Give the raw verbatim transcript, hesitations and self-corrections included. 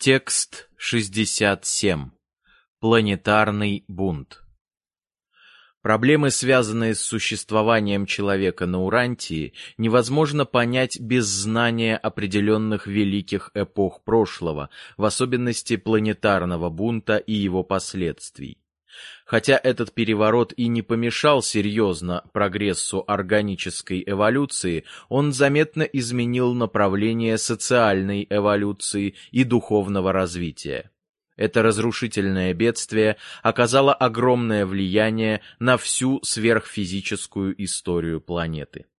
Текст шестьдесят семь. Планетарный бунт. Проблемы, связанные с существованием человека на Урантии, невозможно понять без знания определенных великих эпох прошлого, в особенности планетарного бунта и его последствий. Хотя этот переворот и не помешал серьезно прогрессу органической эволюции, он заметно изменил направление социальной эволюции и духовного развития. Это разрушительное бедствие оказало огромное влияние на всю сверхфизическую историю планеты.